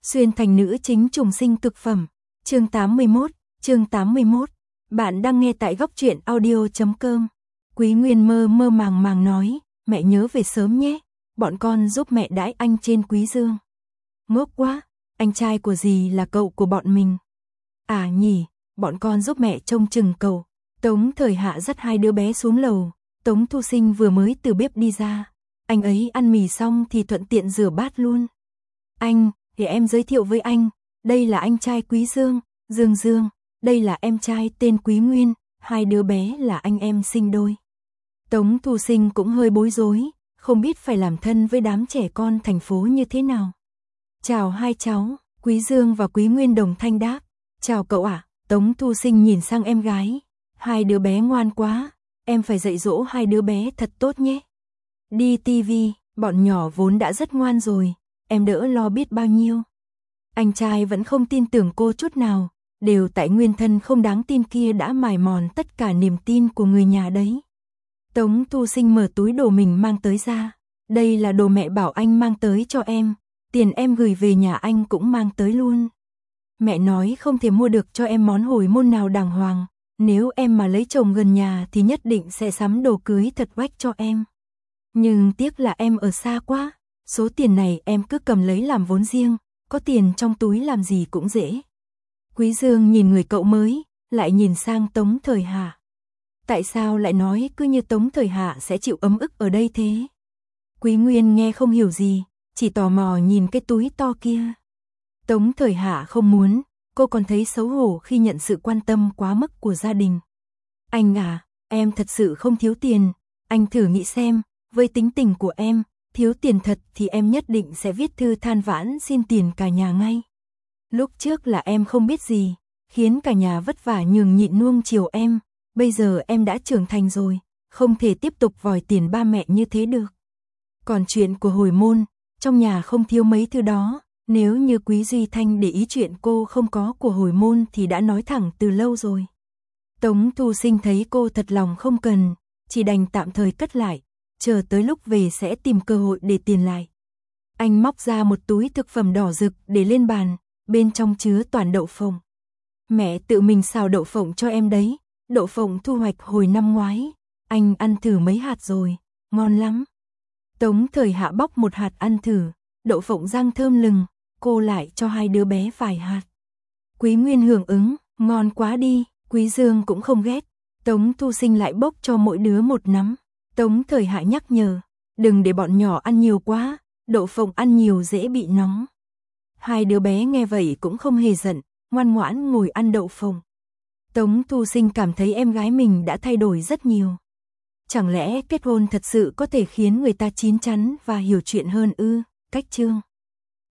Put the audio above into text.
Xuyên thành nữ chính trùng sinh cực phẩm. Chương 81. Bạn đang nghe tại góc truyện audio.com. Quý Nguyên mơ mơ màng nói, mẹ nhớ về sớm nhé, bọn con giúp mẹ đãi anh trên Quý Dương. Ngốc quá, anh trai của dì là cậu của bọn mình. À nhỉ, bọn con giúp mẹ trông chừng cậu. Tống Thời Hạ dắt hai đứa bé xuống lầu, Tống Thu Sinh vừa mới từ bếp đi ra. Anh ấy ăn mì xong thì thuận tiện rửa bát luôn. Anh, để em giới thiệu với anh, đây là anh trai Quý Dương, Dương, đây là em trai tên Quý Nguyên, hai đứa bé là anh em sinh đôi. Tống Thu Sinh cũng hơi bối rối, không biết phải làm thân với đám trẻ con thành phố như thế nào. Chào hai cháu, Quý Dương và Quý Nguyên đồng thanh đáp. Chào cậu ạ. Tống Thu Sinh nhìn sang em gái. Hai đứa bé ngoan quá, em phải dạy dỗ hai đứa bé thật tốt nhé. Đi tivi, bọn nhỏ vốn đã rất ngoan rồi, em đỡ lo biết bao nhiêu. Anh trai vẫn không tin tưởng cô chút nào, đều tại nguyên thân không đáng tin kia đã mài mòn tất cả niềm tin của người nhà đấy. Tống Thu Sinh mở túi đồ mình mang tới ra. Đây là đồ mẹ bảo anh mang tới cho em, tiền em gửi về nhà anh cũng mang tới luôn. Mẹ nói không thể mua được cho em món hồi môn nào đàng hoàng, nếu em mà lấy chồng gần nhà thì nhất định sẽ sắm đồ cưới thật oách cho em. Nhưng tiếc là em ở xa quá, số tiền này em cứ cầm lấy làm vốn riêng, có tiền trong túi làm gì cũng dễ. Quý Dương nhìn người cậu mới, lại nhìn sang Tống Thời Hạ. Tại sao lại nói cứ như Tống Thời Hạ sẽ chịu ấm ức ở đây thế? Quý Nguyên nghe không hiểu gì, chỉ tò mò nhìn cái túi to kia. Tống Thời Hạ không muốn, cô còn thấy xấu hổ khi nhận sự quan tâm quá mức của gia đình. Anh à, em thật sự không thiếu tiền, anh thử nghĩ xem, với tính tình của em, thiếu tiền thật thì em nhất định sẽ viết thư than vãn xin tiền cả nhà ngay. Lúc trước là em không biết gì, khiến cả nhà vất vả nhường nhịn nuông chiều em, bây giờ em đã trưởng thành rồi, không thể tiếp tục vòi tiền ba mẹ như thế được. Còn chuyện của hồi môn, trong nhà không thiếu mấy thứ đó, nếu như Quý Duy Thanh để ý chuyện cô không có của hồi môn thì đã nói thẳng từ lâu rồi. Tống Thu Sinh thấy cô thật lòng không cần, chỉ đành tạm thời cất lại, chờ tới lúc về sẽ tìm cơ hội để tiền lại. Anh móc ra một túi thực phẩm đỏ rực để lên bàn, bên trong chứa toàn đậu phộng. Mẹ tự mình xào đậu phộng cho em đấy, đậu phộng thu hoạch hồi năm ngoái, anh ăn thử mấy hạt rồi, ngon lắm. Tống Thời Hạ bóc một hạt ăn thử, đậu phộng rang thơm lừng, cô lại cho hai đứa bé vài hạt. Quý Nguyên hưởng ứng, ngon quá đi, Quý Dương cũng không ghét. Tống Thu Sinh lại bốc cho mỗi đứa một nắm. Tống Thời Hạ nhắc nhở, đừng để bọn nhỏ ăn nhiều quá, đậu phộng ăn nhiều dễ bị nóng. Hai đứa bé nghe vậy cũng không hề giận, ngoan ngoãn ngồi ăn đậu phộng. Tống Thu Sinh cảm thấy em gái mình đã thay đổi rất nhiều. Chẳng lẽ kết hôn thật sự có thể khiến người ta chín chắn và hiểu chuyện hơn ư? Cách chương